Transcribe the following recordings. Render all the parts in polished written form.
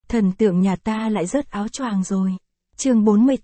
Thần tượng nhà ta lại rớt áo choàng rồi. Chương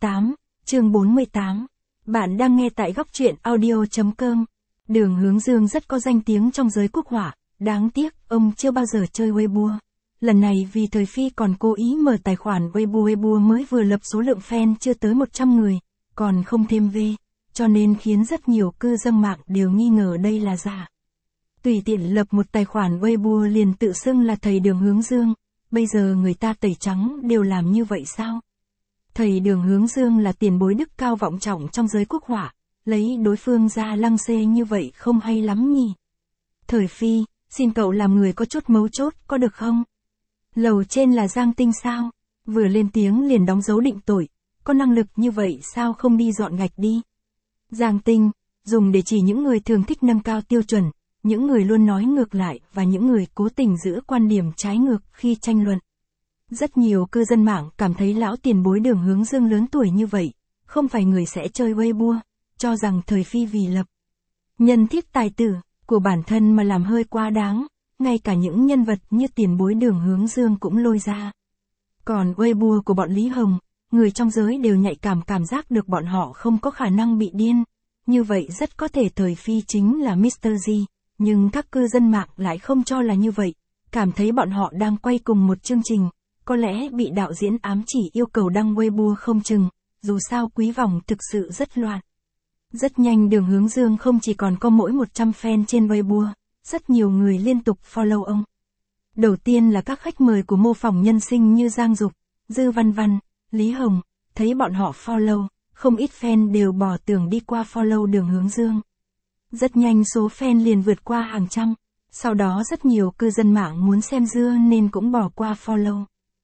48. Bạn đang nghe tại góc truyện audio.com. Đường Hướng Dương rất có danh tiếng trong giới quốc họa, đáng tiếc ông chưa bao giờ chơi Weibo. Lần này vì thời Phi còn cố ý mở tài khoản Weibo mới vừa lập số lượng fan chưa tới 100 người, còn không thêm V, cho nên khiến rất nhiều cư dân mạng đều nghi ngờ đây là giả. Tùy tiện lập một tài khoản Weibo liền tự xưng là thầy Đường Hướng Dương, bây giờ người ta tẩy trắng đều làm như vậy sao? Thầy Đường Hướng Dương là tiền bối đức cao vọng trọng trong giới quốc họa, lấy đối phương ra lăng xê như vậy không hay lắm nhỉ? Thời Phi, xin cậu làm người có chút mấu chốt có được không? Lầu trên là Giang Tinh sao? Vừa lên tiếng liền đóng dấu định tội, có năng lực như vậy sao không đi dọn gạch đi? Giang Tinh, dùng để chỉ những người thường thích nâng cao tiêu chuẩn, những người luôn nói ngược lại và những người cố tình giữ quan điểm trái ngược khi tranh luận. Rất nhiều cư dân mạng cảm thấy lão tiền bối Đường Hướng Dương lớn tuổi như vậy, không phải người sẽ chơi Weibo, cho rằng thời Phi vì lập nhân thiết tài tử của bản thân mà làm hơi quá đáng, ngay cả những nhân vật như tiền bối Đường Hướng Dương cũng lôi ra. Còn Weibo của bọn Lý Hồng, người trong giới đều nhạy cảm giác được bọn họ không có khả năng bị điên, như vậy rất có thể thời Phi chính là Mr. G, nhưng các cư dân mạng lại không cho là như vậy, cảm thấy bọn họ đang quay cùng một chương trình, có lẽ bị đạo diễn ám chỉ yêu cầu đăng Weibo không chừng, dù sao quý vòng thực sự rất loạn. Rất nhanh Đường Hướng Dương không chỉ còn có mỗi 100 fan trên Weibo, rất nhiều người liên tục follow ông. Đầu tiên là các khách mời của mô phỏng nhân sinh như Giang Dục, Dư Văn Văn, Lý Hồng, thấy bọn họ follow, không ít fan đều bỏ tưởng đi qua follow Đường Hướng Dương. Rất nhanh số fan liền vượt qua hàng trăm, sau đó rất nhiều cư dân mạng muốn xem dưa nên cũng bỏ qua follow.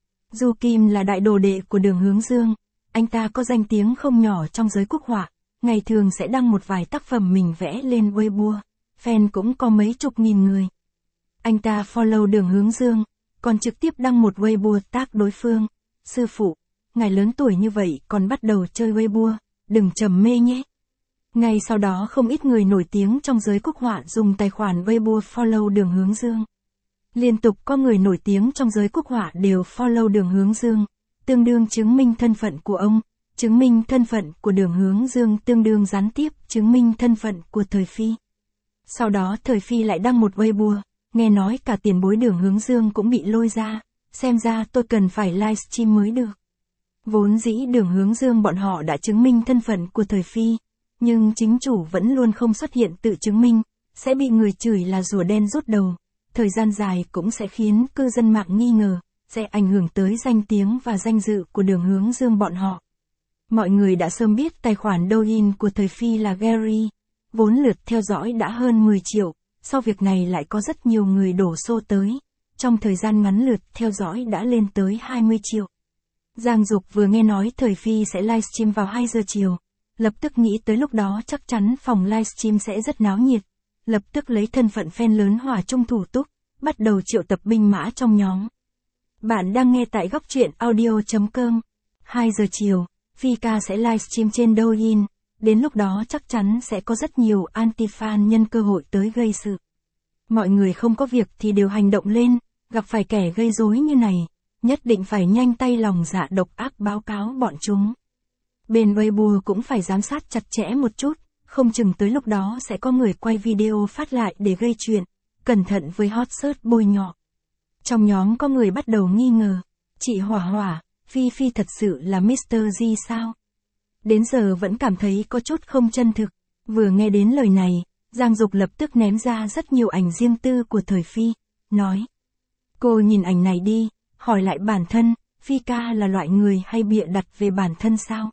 Du Kim là đại đồ đệ của Đường Hướng Dương, anh ta có danh tiếng không nhỏ trong giới quốc họa, ngày thường sẽ đăng một vài tác phẩm mình vẽ lên Weibo, fan cũng có mấy chục nghìn người. Anh ta follow Đường Hướng Dương, còn trực tiếp đăng một Weibo tag đối phương, sư phụ, ngài lớn tuổi như vậy còn bắt đầu chơi Weibo, đừng trầm mê nhé. Ngay sau đó không ít người nổi tiếng trong giới quốc họa dùng tài khoản Weibo follow Đường Hướng Dương. Liên tục có người nổi tiếng trong giới quốc họa đều follow Đường Hướng Dương, tương đương chứng minh thân phận của ông, chứng minh thân phận của Đường Hướng Dương tương đương gián tiếp chứng minh thân phận của thời Phi. Sau đó thời Phi lại đăng một Weibo, nghe nói cả tiền bối Đường Hướng Dương cũng bị lôi ra, xem ra tôi cần phải livestream mới được. Vốn dĩ Đường Hướng Dương bọn họ đã chứng minh thân phận của thời Phi, nhưng chính chủ vẫn luôn không xuất hiện tự chứng minh, sẽ bị người chửi là rùa đen rút đầu. Thời gian dài cũng sẽ khiến cư dân mạng nghi ngờ, sẽ ảnh hưởng tới danh tiếng và danh dự của Đường Hướng Dương bọn họ. Mọi người đã sớm biết tài khoản Douyin của thời Phi là Gary, vốn lượt theo dõi đã hơn 10 triệu, sau việc này lại có rất nhiều người đổ xô tới, trong thời gian ngắn lượt theo dõi đã lên tới 20 triệu. Giang Dục vừa nghe nói thời Phi sẽ livestream vào 2 giờ chiều, lập tức nghĩ tới lúc đó chắc chắn phòng livestream sẽ rất náo nhiệt. Lập tức lấy thân phận fan lớn hòa chung thủ túc, bắt đầu triệu tập binh mã trong nhóm. Bạn đang nghe tại góc truyện audio.com. 2 giờ chiều, Phi ca sẽ livestream trên Douyin, đến lúc đó chắc chắn sẽ có rất nhiều anti-fan nhân cơ hội tới gây sự. Mọi người không có việc thì đều hành động lên, gặp phải kẻ gây rối như này, nhất định phải nhanh tay lòng dạ độc ác báo cáo bọn chúng. Bên Weibo cũng phải giám sát chặt chẽ một chút. Không chừng tới lúc đó sẽ có người quay video phát lại để gây chuyện, cẩn thận với hot search bôi nhọ. Trong nhóm có người bắt đầu nghi ngờ, chị Hỏa Hỏa, Phi thật sự là Mr. G sao? Đến giờ vẫn cảm thấy có chút không chân thực. Vừa nghe đến lời này, Giang Dục lập tức ném ra rất nhiều ảnh riêng tư của thời Phi, nói. Cô nhìn ảnh này đi, hỏi lại bản thân, Phi ca là loại người hay bịa đặt về bản thân sao?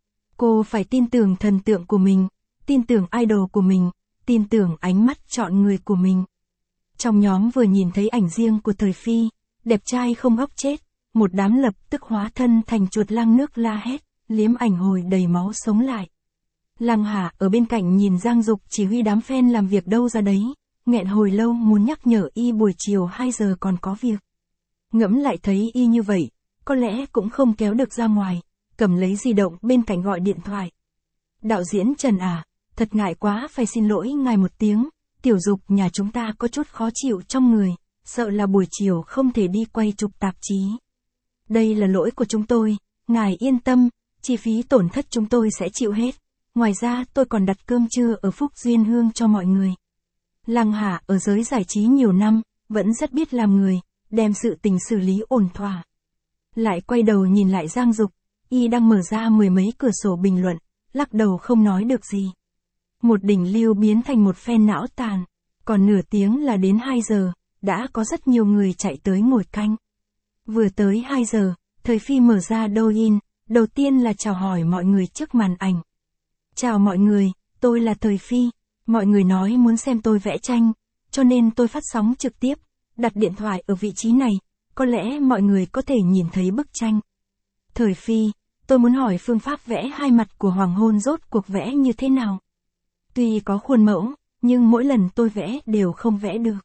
Cô phải tin tưởng thần tượng của mình. Tin tưởng idol của mình, tin tưởng ánh mắt chọn người của mình. Trong nhóm vừa nhìn thấy ảnh riêng của thời Phi, đẹp trai không góc chết, một đám lập tức hóa thân thành chuột lang nước la hét, liếm ảnh hồi đầy máu sống lại. Lăng Hà ở bên cạnh nhìn Giang Dục chỉ huy đám fan làm việc đâu ra đấy, nghẹn hồi lâu muốn nhắc nhở y buổi chiều 2 giờ còn có việc. Ngẫm lại thấy y như vậy, có lẽ cũng không kéo được ra ngoài, cầm lấy di động bên cạnh gọi điện thoại. Đạo diễn Trần à, thật ngại quá phải xin lỗi ngài một tiếng, Tiểu Dục nhà chúng ta có chút khó chịu trong người, sợ là buổi chiều không thể đi quay chụp tạp chí. Đây là lỗi của chúng tôi, ngài yên tâm, chi phí tổn thất chúng tôi sẽ chịu hết. Ngoài ra tôi còn đặt cơm trưa ở Phúc Duyên Hương cho mọi người. Lăng Hà ở giới giải trí nhiều năm, vẫn rất biết làm người, đem sự tình xử lý ổn thỏa. Lại quay đầu nhìn lại Giang Dục, y đang mở ra mười mấy cửa sổ bình luận, lắc đầu không nói được gì. Một đỉnh lưu biến thành một phen não tàn, còn nửa tiếng là đến 2 giờ, đã có rất nhiều người chạy tới ngồi canh. Vừa tới 2 giờ, Thời Phi mở ra Douyin, đầu tiên là chào hỏi mọi người trước màn ảnh. Chào mọi người, tôi là Thời Phi, mọi người nói muốn xem tôi vẽ tranh, cho nên tôi phát sóng trực tiếp, đặt điện thoại ở vị trí này, có lẽ mọi người có thể nhìn thấy bức tranh. Thời Phi, tôi muốn hỏi phương pháp vẽ hai mặt của hoàng hôn rốt cuộc vẽ như thế nào? Tuy có khuôn mẫu, nhưng mỗi lần tôi vẽ đều không vẽ được.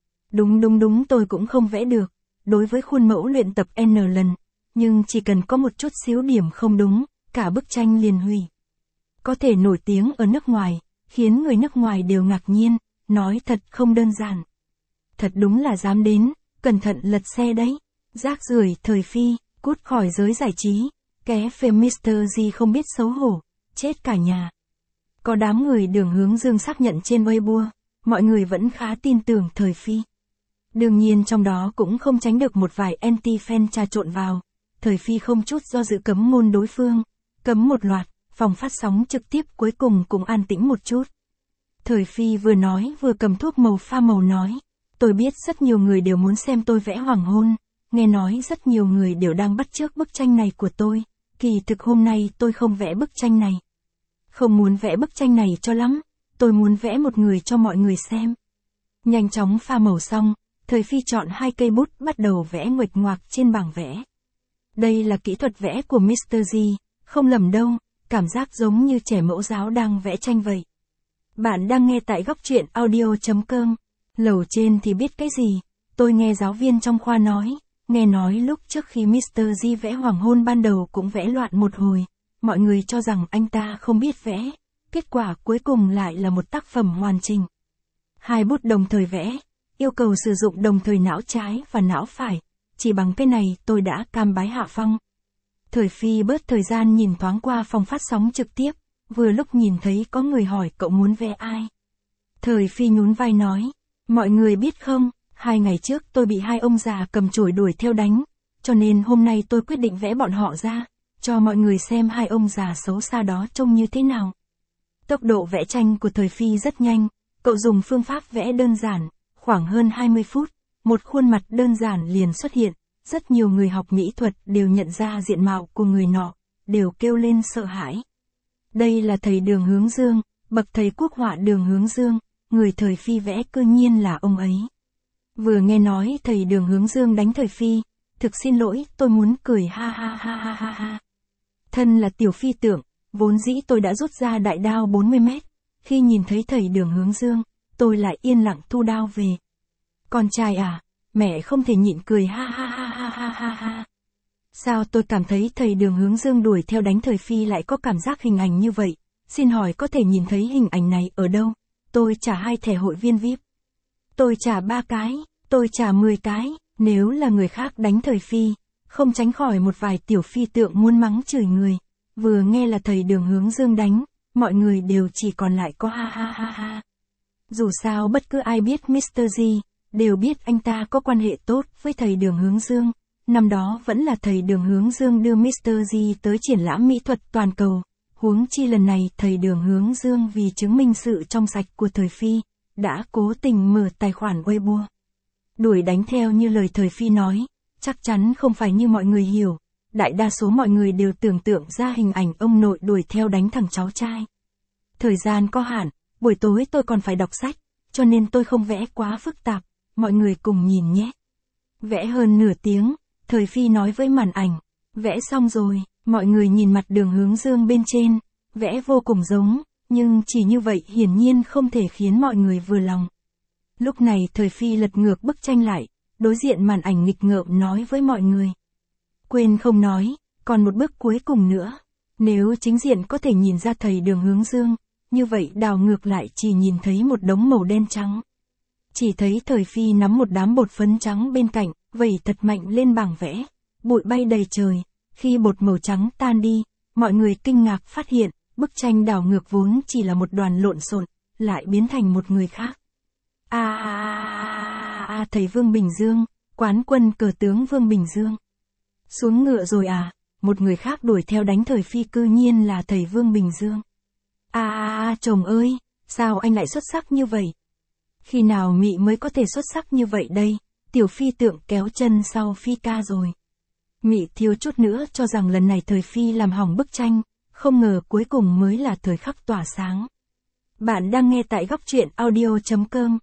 Đúng tôi cũng không vẽ được, đối với khuôn mẫu luyện tập N lần, nhưng chỉ cần có một chút xíu điểm không đúng, cả bức tranh liền hủy. Có thể nổi tiếng ở nước ngoài, khiến người nước ngoài đều ngạc nhiên, nói thật không đơn giản. Thật đúng là dám đến, cẩn thận lật xe đấy. Rác rưởi Thời Phi, cút khỏi giới giải trí, ké phê Mr. G không biết xấu hổ, chết cả nhà. Có đám người Đường Hướng Dương xác nhận trên Weibo, mọi người vẫn khá tin tưởng Thời Phi. Đương nhiên trong đó cũng không tránh được một vài anti-fan trà trộn vào, Thời Phi không chút do dự cấm ngôn đối phương, cấm một loạt, phòng phát sóng trực tiếp cuối cùng cũng an tĩnh một chút. Thời Phi vừa nói vừa cầm thuốc màu pha màu nói, tôi biết rất nhiều người đều muốn xem tôi vẽ hoàng hôn, nghe nói rất nhiều người đều đang bắt chước bức tranh này của tôi, kỳ thực hôm nay tôi không vẽ bức tranh này. Không muốn vẽ bức tranh này cho lắm, tôi muốn vẽ một người cho mọi người xem. Nhanh chóng pha màu xong, Thời Phi chọn 2 cây bút bắt đầu vẽ nguệch ngoạc trên bảng vẽ. Đây là kỹ thuật vẽ của Mr. G, không lầm đâu, cảm giác giống như trẻ mẫu giáo đang vẽ tranh vậy. Bạn đang nghe tại góc truyện audio.com. Lầu trên thì biết cái gì, tôi nghe giáo viên trong khoa nói, nghe nói lúc trước khi Mr. G vẽ hoàng hôn ban đầu cũng vẽ loạn một hồi, mọi người cho rằng anh ta không biết vẽ, kết quả cuối cùng lại là một tác phẩm hoàn chỉnh. 2 bút đồng thời vẽ, yêu cầu sử dụng đồng thời não trái và não phải, chỉ bằng cái này tôi đã cam bái hạ phong. Thời Phi bớt thời gian nhìn thoáng qua phòng phát sóng trực tiếp, vừa lúc nhìn thấy có người hỏi cậu muốn vẽ ai. Thời Phi nhún vai nói, mọi người biết không, 2 ngày trước tôi bị 2 ông già cầm chổi đuổi theo đánh, cho nên hôm nay tôi quyết định vẽ bọn họ ra, cho mọi người xem 2 ông già xấu xa đó trông như thế nào. Tốc độ vẽ tranh của Thời Phi rất nhanh, cậu dùng phương pháp vẽ đơn giản, khoảng hơn 20 phút, một khuôn mặt đơn giản liền xuất hiện, rất nhiều người học mỹ thuật đều nhận ra diện mạo của người nọ, đều kêu lên sợ hãi. Đây là thầy Đường Hướng Dương, bậc thầy quốc họa Đường Hướng Dương, người Thời Phi vẽ cơ nhiên là ông ấy. Vừa nghe nói thầy Đường Hướng Dương đánh Thời Phi, thực xin lỗi, tôi muốn cười ha ha ha ha ha ha. Thân là tiểu phi tượng, vốn dĩ tôi đã rút ra đại đao 40 mét, khi nhìn thấy thầy Đường Hướng Dương, tôi lại yên lặng thu đao về. Con trai à, mẹ không thể nhịn cười ha ha ha ha ha ha ha. Sao tôi cảm thấy thầy Đường Hướng Dương đuổi theo đánh Thời Phi lại có cảm giác hình ảnh như vậy, xin hỏi có thể nhìn thấy hình ảnh này ở đâu? Tôi trả 2 thẻ hội viên VIP. Tôi trả 3 cái, tôi trả 10 cái, nếu là người khác đánh Thời Phi, không tránh khỏi một vài tiểu phi tượng muốn mắng chửi người. Vừa nghe là thầy Đường Hướng Dương đánh, mọi người đều chỉ còn lại có ha ha ha ha. Dù sao bất cứ ai biết Mr. G, đều biết anh ta có quan hệ tốt với thầy Đường Hướng Dương. Năm đó vẫn là thầy Đường Hướng Dương đưa Mr. G tới triển lãm mỹ thuật toàn cầu. Huống chi lần này thầy Đường Hướng Dương vì chứng minh sự trong sạch của Thời Phi, đã cố tình mở tài khoản Weibo. Đuổi đánh theo như lời Thời Phi nói, chắc chắn không phải như mọi người hiểu. Đại đa số mọi người đều tưởng tượng ra hình ảnh ông nội đuổi theo đánh thằng cháu trai. Thời gian có hạn, buổi tối tôi còn phải đọc sách, cho nên tôi không vẽ quá phức tạp, mọi người cùng nhìn nhé. Vẽ hơn nửa tiếng, Thời Phi nói với màn ảnh, vẽ xong rồi, mọi người nhìn mặt Đường Hướng Dương bên trên, vẽ vô cùng giống, nhưng chỉ như vậy hiển nhiên không thể khiến mọi người vừa lòng. Lúc này Thời Phi lật ngược bức tranh lại, đối diện màn ảnh nghịch ngợm nói với mọi người. Quên không nói, còn một bước cuối cùng nữa, nếu chính diện có thể nhìn ra thầy Đường Hướng Dương, như vậy đảo ngược lại chỉ nhìn thấy một đống màu đen trắng. Chỉ thấy Thời Phi nắm một đám bột phấn trắng bên cạnh, vẩy thật mạnh lên bảng vẽ, bụi bay đầy trời. Khi bột màu trắng tan đi, mọi người kinh ngạc phát hiện, bức tranh đảo ngược vốn chỉ là một đoàn lộn xộn, lại biến thành một người khác. Thầy Vương Bình Dương, quán quân cờ tướng Vương Bình Dương. Xuống ngựa rồi à? Một người khác đuổi theo đánh thời Phi cư nhiên là thầy Vương Bình Dương. Chồng ơi, sao anh lại xuất sắc như vậy? Khi nào Mị mới có thể xuất sắc như vậy đây? Tiểu Phi tượng kéo chân sau Phi ca rồi. Mị thiếu chút nữa cho rằng lần này thời Phi làm hỏng bức tranh, không ngờ cuối cùng mới là thời khắc tỏa sáng. Bạn đang nghe tại góc truyện audio.com.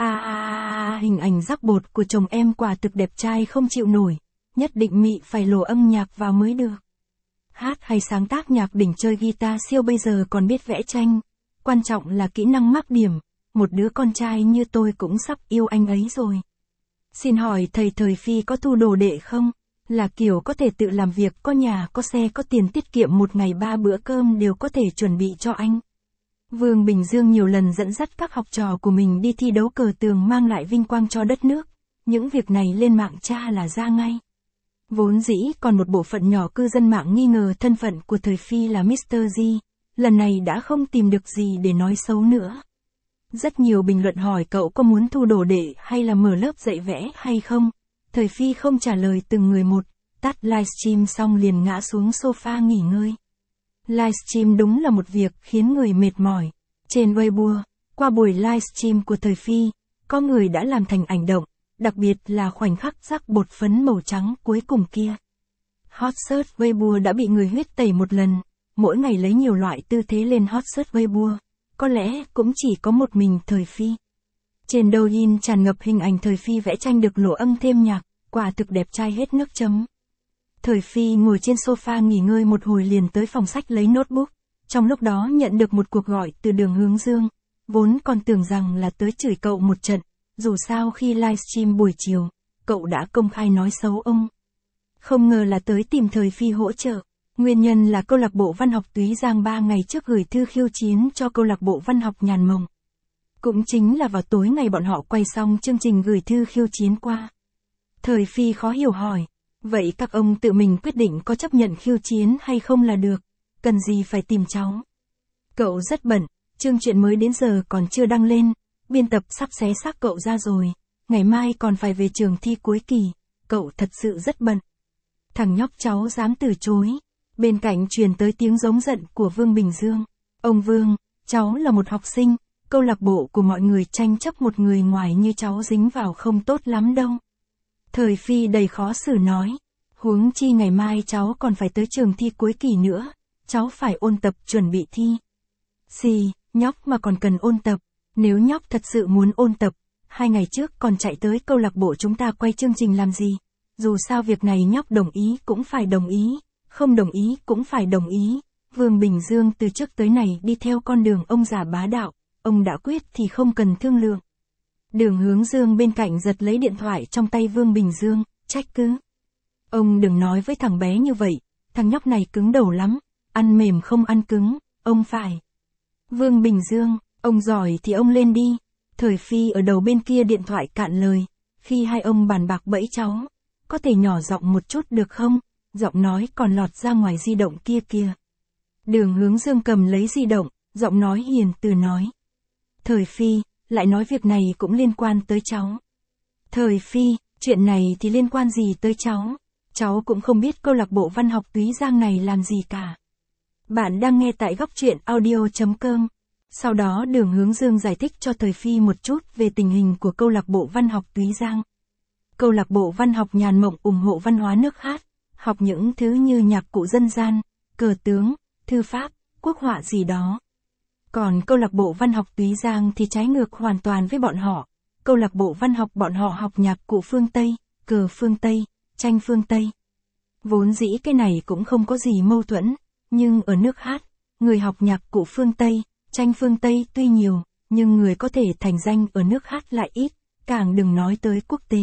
Hình ảnh rắc bột của chồng em quả thực đẹp trai không chịu nổi, nhất định Mị phải lồ âm nhạc vào mới được. Hát hay sáng tác nhạc đỉnh, chơi guitar siêu, bây giờ còn biết vẽ tranh. Quan trọng là kỹ năng mắc điểm, một đứa con trai như tôi cũng sắp yêu anh ấy rồi. Xin hỏi thầy thời Phi có thu đồ đệ không? Là kiểu có thể tự làm việc, có nhà, có xe, có tiền tiết kiệm, một ngày 3 bữa cơm đều có thể chuẩn bị cho anh. Vương Bình Dương nhiều lần dẫn dắt các học trò của mình đi thi đấu cờ tường, mang lại vinh quang cho đất nước. Những việc này lên mạng tra là ra ngay. Vốn dĩ còn một bộ phận nhỏ cư dân mạng nghi ngờ thân phận của thời Phi là Mr. G, lần này đã không tìm được gì để nói xấu nữa. Rất nhiều bình luận hỏi cậu có muốn thu đồ đệ hay là mở lớp dạy vẽ hay không. Thời Phi không trả lời từng người một, tắt livestream xong liền ngã xuống sofa nghỉ ngơi. Livestream đúng là một việc khiến người mệt mỏi. Trên Weibo, qua buổi livestream của thời Phi, có người đã làm thành ảnh động, đặc biệt là khoảnh khắc rắc bột phấn màu trắng cuối cùng kia. Hot search Weibo đã bị người huyết tẩy một lần, mỗi ngày lấy nhiều loại tư thế lên hot search Weibo, có lẽ cũng chỉ có một mình thời Phi. Trên Douyin tràn ngập hình ảnh thời Phi vẽ tranh được lỗ âm thêm nhạc, quả thực đẹp trai hết nước chấm. Thời Phi ngồi trên sofa nghỉ ngơi một hồi liền tới phòng sách lấy notebook, trong lúc đó nhận được một cuộc gọi từ Đường Hướng Dương, vốn còn tưởng rằng là tới chửi cậu một trận, dù sao khi livestream buổi chiều, cậu đã công khai nói xấu ông. Không ngờ là tới tìm thời Phi hỗ trợ, nguyên nhân là câu lạc bộ văn học Túy Giang 3 ngày trước gửi thư khiêu chiến cho câu lạc bộ văn học Nhàn Mộng. Cũng chính là vào tối ngày bọn họ quay xong chương trình gửi thư khiêu chiến qua. Thời Phi khó hiểu hỏi, vậy các ông tự mình quyết định có chấp nhận khiêu chiến hay không là được, cần gì phải tìm cháu. Cậu rất bận, chương truyện mới đến giờ còn chưa đăng lên, biên tập sắp xé xác cậu ra rồi, ngày mai còn phải về trường thi cuối kỳ, cậu thật sự rất bận. Thằng nhóc cháu dám từ chối. Bên cạnh truyền tới tiếng giống giận của Vương Bình Dương. Ông Vương, cháu là một học sinh, câu lạc bộ của mọi người tranh chấp một người ngoài như cháu dính vào không tốt lắm đâu. Thời Phi đầy khó xử nói, huống chi ngày mai cháu còn phải tới trường thi cuối kỳ nữa, cháu phải ôn tập chuẩn bị thi. Xì, nhóc mà còn cần ôn tập, nếu nhóc thật sự muốn ôn tập, 2 ngày trước còn chạy tới câu lạc bộ chúng ta quay chương trình làm gì, dù sao việc này nhóc đồng ý cũng phải đồng ý, không đồng ý cũng phải đồng ý. Vương Bình Dương từ trước tới nay đi theo con đường ông già bá đạo, ông đã quyết thì không cần thương lượng. Đường Hướng Dương bên cạnh giật lấy điện thoại trong tay Vương Bình Dương, trách cứ. Ông đừng nói với thằng bé như vậy, thằng nhóc này cứng đầu lắm, ăn mềm không ăn cứng, ông phải. Vương Bình Dương, ông giỏi thì ông lên đi. Thời Phi ở đầu bên kia điện thoại cạn lời, khi hai ông bàn bạc bẫy cháu, có thể nhỏ giọng một chút được không? Giọng nói còn lọt ra ngoài di động kia kìa. Đường Hướng Dương cầm lấy di động, giọng nói hiền từ nói. Thời Phi, lại nói việc này cũng liên quan tới cháu. Thời Phi, chuyện này thì liên quan gì tới cháu? Cháu cũng không biết câu lạc bộ văn học Túy Giang này làm gì cả. Bạn đang nghe tại góc truyện audio.com. Sau đó Đường Hướng Dương giải thích cho Thời Phi một chút về tình hình của câu lạc bộ văn học Túy Giang. Câu lạc bộ văn học Nhàn Mộng ủng hộ văn hóa nước hát, học những thứ như nhạc cụ dân gian, cờ tướng, thư pháp, quốc họa gì đó. Còn câu lạc bộ văn học Túy Giang thì trái ngược hoàn toàn với bọn họ. Câu lạc bộ văn học bọn họ học nhạc cụ phương Tây, cờ phương Tây, tranh phương Tây. Vốn dĩ cái này cũng không có gì mâu thuẫn, nhưng ở nước hát, người học nhạc cụ phương Tây, tranh phương Tây tuy nhiều, nhưng người có thể thành danh ở nước hát lại ít, càng đừng nói tới quốc tế.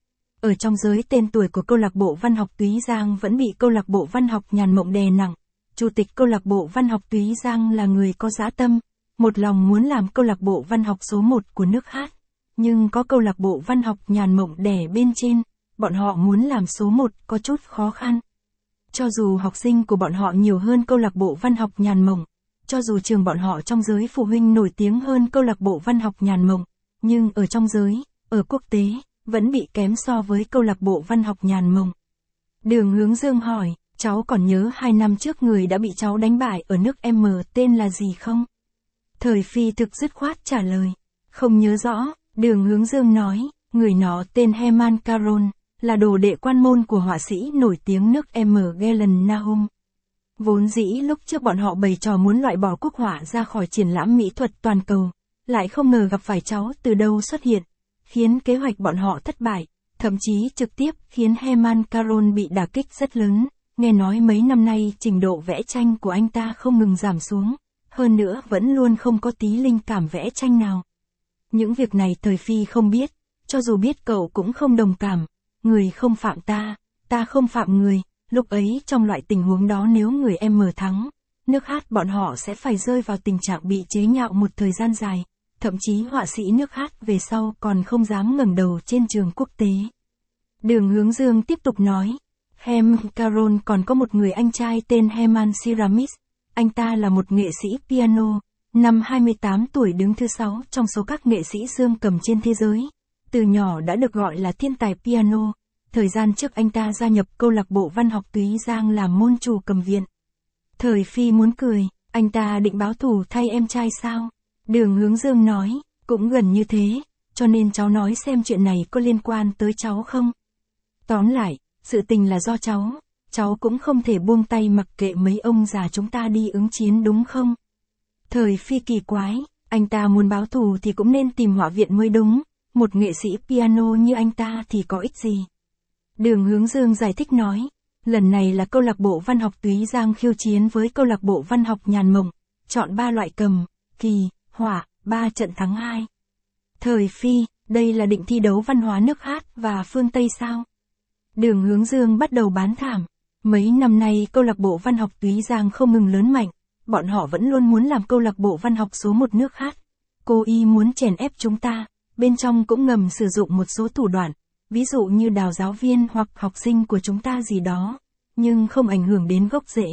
Ở trong giới tên tuổi của câu lạc bộ văn học Túy Giang vẫn bị câu lạc bộ văn học Nhàn Mộng đè nặng. Chủ tịch câu lạc bộ văn học Túy Giang là người có dã tâm, một lòng muốn làm câu lạc bộ văn học số 1 của nước hát. Nhưng có câu lạc bộ văn học Nhàn Mộng đè bên trên, bọn họ muốn làm số 1 có chút khó khăn. Cho dù học sinh của bọn họ nhiều hơn câu lạc bộ văn học Nhàn Mộng, cho dù trường bọn họ trong giới phụ huynh nổi tiếng hơn câu lạc bộ văn học Nhàn Mộng, nhưng ở trong giới, ở quốc tế, vẫn bị kém so với câu lạc bộ văn học Nhàn Mộng. Đường Hướng Dương hỏi, cháu còn nhớ 2 năm trước người đã bị cháu đánh bại ở nước M tên là gì không? Thời Phi thực dứt khoát trả lời, không nhớ rõ. Đường Hướng Dương nói, người nó tên Herman Caron, là đồ đệ quan môn của họa sĩ nổi tiếng nước M. Galen Nahum. Vốn dĩ lúc trước bọn họ bày trò muốn loại bỏ quốc họa ra khỏi triển lãm mỹ thuật toàn cầu, lại không ngờ gặp phải cháu từ đâu xuất hiện, khiến kế hoạch bọn họ thất bại, thậm chí trực tiếp khiến Herman Caron bị đả kích rất lớn. Nghe nói mấy năm nay trình độ vẽ tranh của anh ta không ngừng giảm xuống, hơn nữa vẫn luôn không có tí linh cảm vẽ tranh nào. Những việc này Thời Phi không biết, cho dù biết cậu cũng không đồng cảm. Người không phạm ta, ta không phạm người. Lúc ấy trong loại tình huống đó nếu người M thắng, nước hát bọn họ sẽ phải rơi vào tình trạng bị chế nhạo một thời gian dài, thậm chí họa sĩ nước hát về sau còn không dám ngẩng đầu trên trường quốc tế. Đường Hướng Dương tiếp tục nói, Herman Caron còn có một người anh trai tên Herman Ceramis, anh ta là một nghệ sĩ piano, năm 28 tuổi đứng thứ 6 trong số các nghệ sĩ dương cầm trên thế giới. Từ nhỏ đã được gọi là thiên tài piano. Thời gian trước anh ta gia nhập câu lạc bộ văn học Túy Giang làm môn chủ cầm viện. Thời Phi muốn cười, anh ta định báo thù thay em trai sao? Đường Hướng Dương nói, cũng gần như thế, cho nên cháu nói xem chuyện này có liên quan tới cháu không? Tóm lại, sự tình là do cháu cũng không thể buông tay mặc kệ mấy ông già chúng ta đi ứng chiến đúng không? Thời Phi kỳ quái, anh ta muốn báo thù thì cũng nên tìm họa viện mới đúng, một nghệ sĩ piano như anh ta thì có ích gì? Đường Hướng Dương giải thích nói, lần này là câu lạc bộ văn học Túy Giang khiêu chiến với câu lạc bộ văn học Nhàn Mộng, chọn 3 loại cầm, kỳ, họa, 3 trận thắng 2. Thời Phi, đây là định thi đấu văn hóa nước hát và phương Tây sao? Đường Hướng Dương bắt đầu bán thảm, mấy năm nay câu lạc bộ văn học Túy Giang không ngừng lớn mạnh, bọn họ vẫn luôn muốn làm câu lạc bộ văn học số 1 nước hát. Cô y muốn chèn ép chúng ta, bên trong cũng ngầm sử dụng một số thủ đoạn, ví dụ như đào giáo viên hoặc học sinh của chúng ta gì đó, nhưng không ảnh hưởng đến gốc rễ.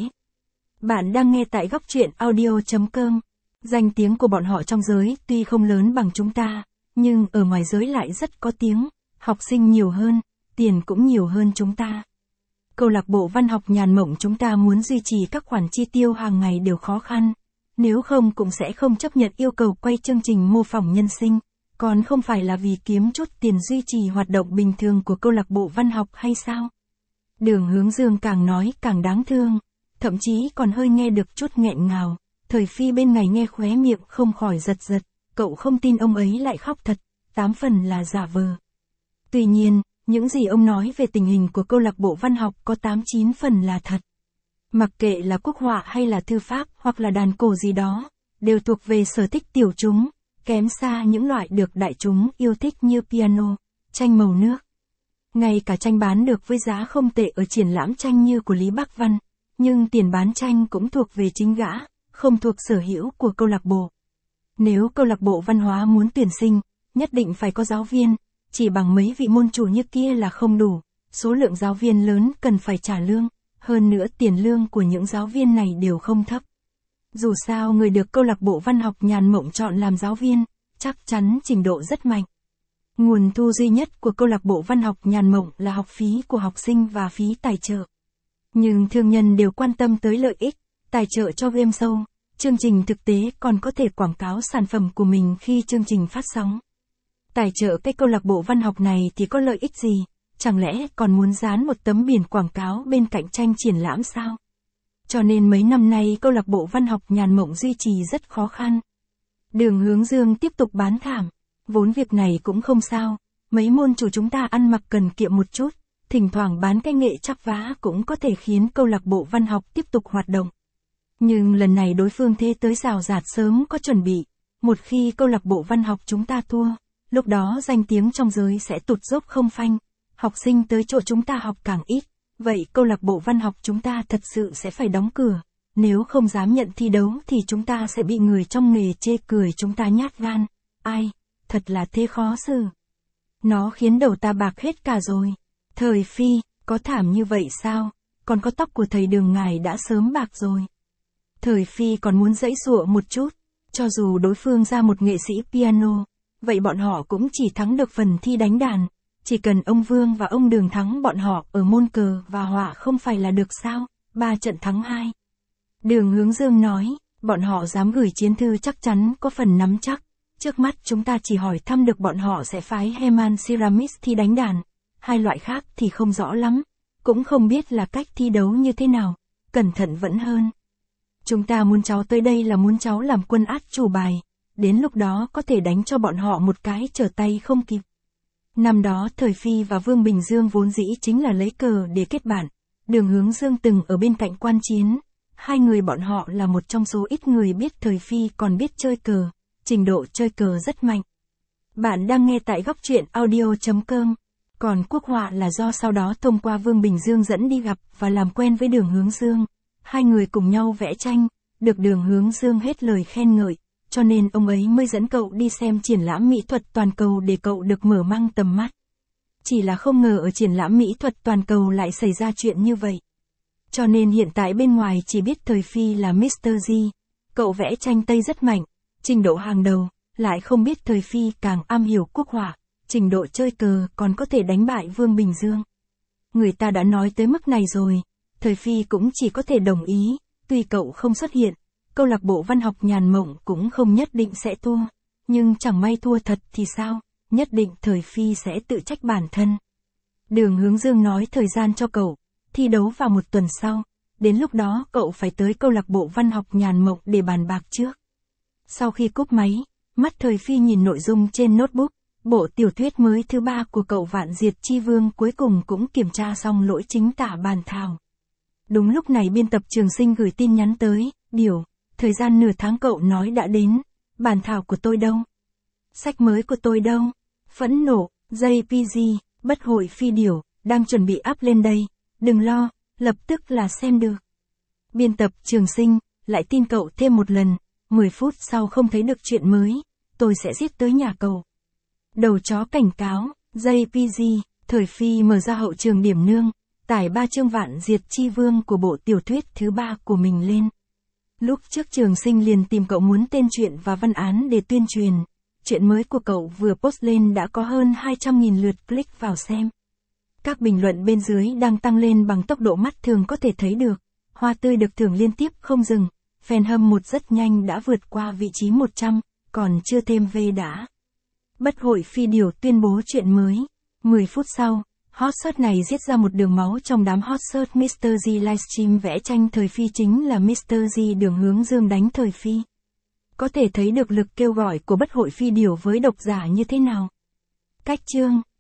Bạn đang nghe tại Góc Truyện Audio.com. Danh tiếng của bọn họ trong giới tuy không lớn bằng chúng ta, nhưng ở ngoài giới lại rất có tiếng, học sinh nhiều hơn, tiền cũng nhiều hơn chúng ta. Câu lạc bộ văn học Nhàn Mộng chúng ta muốn duy trì các khoản chi tiêu hàng ngày đều khó khăn, nếu không cũng sẽ không chấp nhận yêu cầu quay chương trình mô phỏng nhân sinh, còn không phải là vì kiếm chút tiền duy trì hoạt động bình thường của câu lạc bộ văn học hay sao? Đường Hướng Dương càng nói càng đáng thương, thậm chí còn hơi nghe được chút nghẹn ngào. Thời Phi bên ngày nghe khóe miệng không khỏi giật giật, cậu không tin ông ấy lại khóc thật, 8 phần là giả vờ. Tuy nhiên, những gì ông nói về tình hình của câu lạc bộ văn học có 8-9 phần là thật. Mặc kệ là quốc họa hay là thư pháp hoặc là đàn cổ gì đó, đều thuộc về sở thích tiểu chúng, kém xa những loại được đại chúng yêu thích như piano, tranh màu nước. Ngay cả tranh bán được với giá không tệ ở triển lãm tranh như của Lý Bác Văn, nhưng tiền bán tranh cũng thuộc về chính gã, không thuộc sở hữu của câu lạc bộ. Nếu câu lạc bộ văn hóa muốn tuyển sinh, nhất định phải có giáo viên, chỉ bằng mấy vị môn chủ như kia là không đủ, số lượng giáo viên lớn cần phải trả lương, hơn nữa tiền lương của những giáo viên này đều không thấp. Dù sao người được câu lạc bộ văn học Nhàn Mộng chọn làm giáo viên, chắc chắn trình độ rất mạnh. Nguồn thu duy nhất của câu lạc bộ văn học Nhàn Mộng là học phí của học sinh và phí tài trợ. Nhưng thương nhân đều quan tâm tới lợi ích, tài trợ cho game show, chương trình thực tế còn có thể quảng cáo sản phẩm của mình khi chương trình phát sóng. Tài trợ cái câu lạc bộ văn học này thì có lợi ích gì, chẳng lẽ còn muốn dán một tấm biển quảng cáo bên cạnh tranh triển lãm sao? Cho nên mấy năm nay câu lạc bộ văn học Nhàn Mộng duy trì rất khó khăn. Đường Hướng Dương tiếp tục bán thảm, vốn việc này cũng không sao, mấy môn chủ chúng ta ăn mặc cần kiệm một chút, thỉnh thoảng bán cái nghệ chắp vá cũng có thể khiến câu lạc bộ văn học tiếp tục hoạt động. Nhưng lần này đối phương thế tới rào rạt sớm có chuẩn bị, một khi câu lạc bộ văn học chúng ta thua, lúc đó danh tiếng trong giới sẽ tụt dốc không phanh, học sinh tới chỗ chúng ta học càng ít, vậy câu lạc bộ văn học chúng ta thật sự sẽ phải đóng cửa, nếu không dám nhận thi đấu thì chúng ta sẽ bị người trong nghề chê cười chúng ta nhát gan, ai, thật là thế khó xử. Nó khiến đầu ta bạc hết cả rồi. Thời Phi, có thảm như vậy sao? Còn có tóc của thầy Đường ngài đã sớm bạc rồi. Thời Phi còn muốn giãy giụa một chút, cho dù đối phương ra một nghệ sĩ piano, vậy bọn họ cũng chỉ thắng được phần thi đánh đàn, chỉ cần ông Vương và ông Đường thắng bọn họ ở môn cờ và họa không phải là được sao, 3 trận thắng 2. Đường Hướng Dương nói, bọn họ dám gửi chiến thư chắc chắn có phần nắm chắc, trước mắt chúng ta chỉ hỏi thăm được bọn họ sẽ phái Heman Siramis thi đánh đàn, 2 loại khác thì không rõ lắm, cũng không biết là cách thi đấu như thế nào, cẩn thận vẫn hơn. Chúng ta muốn cháu tới đây là muốn cháu làm quân át chủ bài, đến lúc đó có thể đánh cho bọn họ một cái trở tay không kịp. Năm đó Thời Phi và Vương Bình Dương vốn dĩ chính là lấy cờ để kết bạn, Đường Hướng Dương từng ở bên cạnh quan chiến, 2 người bọn họ là một trong số ít người biết Thời Phi còn biết chơi cờ, trình độ chơi cờ rất mạnh. Bạn đang nghe tại góc truyện audio.com, còn quốc họa là do sau đó thông qua Vương Bình Dương dẫn đi gặp và làm quen với Đường Hướng Dương, 2 người cùng nhau vẽ tranh, được Đường Hướng Dương hết lời khen ngợi, cho nên ông ấy mới dẫn cậu đi xem triển lãm mỹ thuật toàn cầu để cậu được mở mang tầm mắt. Chỉ là không ngờ ở triển lãm mỹ thuật toàn cầu lại xảy ra chuyện như vậy. Cho nên hiện tại bên ngoài chỉ biết Thời Phi là Mr. G, cậu vẽ tranh Tây rất mạnh, trình độ hàng đầu, lại không biết Thời Phi càng am hiểu quốc họa, trình độ chơi cờ còn có thể đánh bại Vương Bình Dương. Người ta đã nói tới mức này rồi, Thời Phi cũng chỉ có thể đồng ý, tuy cậu không xuất hiện, câu lạc bộ văn học Nhàn Mộng cũng không nhất định sẽ thua, nhưng chẳng may thua thật thì sao, nhất định Thời Phi sẽ tự trách bản thân. Đường Hướng Dương nói thời gian cho cậu, thi đấu vào 1 tuần sau, đến lúc đó cậu phải tới câu lạc bộ văn học Nhàn Mộng để bàn bạc trước. Sau khi cúp máy, mắt Thời Phi nhìn nội dung trên notebook, bộ tiểu thuyết mới thứ 3 của cậu Vạn Diệt Chi Vương cuối cùng cũng kiểm tra xong lỗi chính tả bàn thảo. Đúng lúc này biên tập Trường Sinh gửi tin nhắn tới, điều, thời gian nửa tháng cậu nói đã đến, bàn thảo của tôi đâu? Sách mới của tôi đâu? Phẫn nộ, JPG, bất hội phi điểu, đang chuẩn bị up lên đây, đừng lo, lập tức là xem được. Biên tập Trường Sinh, lại tin cậu thêm một lần, 10 phút sau không thấy được chuyện mới, tôi sẽ giết tới nhà cậu. Đầu chó cảnh cáo, JPG, Thời Phi mở ra hậu trường điểm nương, tải 3 chương Vạn Diệt Chi Vương của bộ tiểu thuyết thứ 3 của mình lên. Lúc trước Trường Sinh liền tìm cậu muốn tên truyện và văn án để tuyên truyền, chuyện mới của cậu vừa post lên đã có hơn 200.000 lượt click vào xem. Các bình luận bên dưới đang tăng lên bằng tốc độ mắt thường có thể thấy được, hoa tươi được thưởng liên tiếp không dừng, fan hâm mộ rất nhanh đã vượt qua vị trí 100, còn chưa thêm V đã. Bất hội phi điểu tuyên bố chuyện mới, 10 phút sau, hot search này giết ra một đường máu trong đám hot search Mr. G livestream vẽ tranh Thời Phi chính là Mr. G Đường Hướng Dương đánh Thời Phi. Có thể thấy được lực kêu gọi của bất hội phi điểu với độc giả như thế nào. Cách chương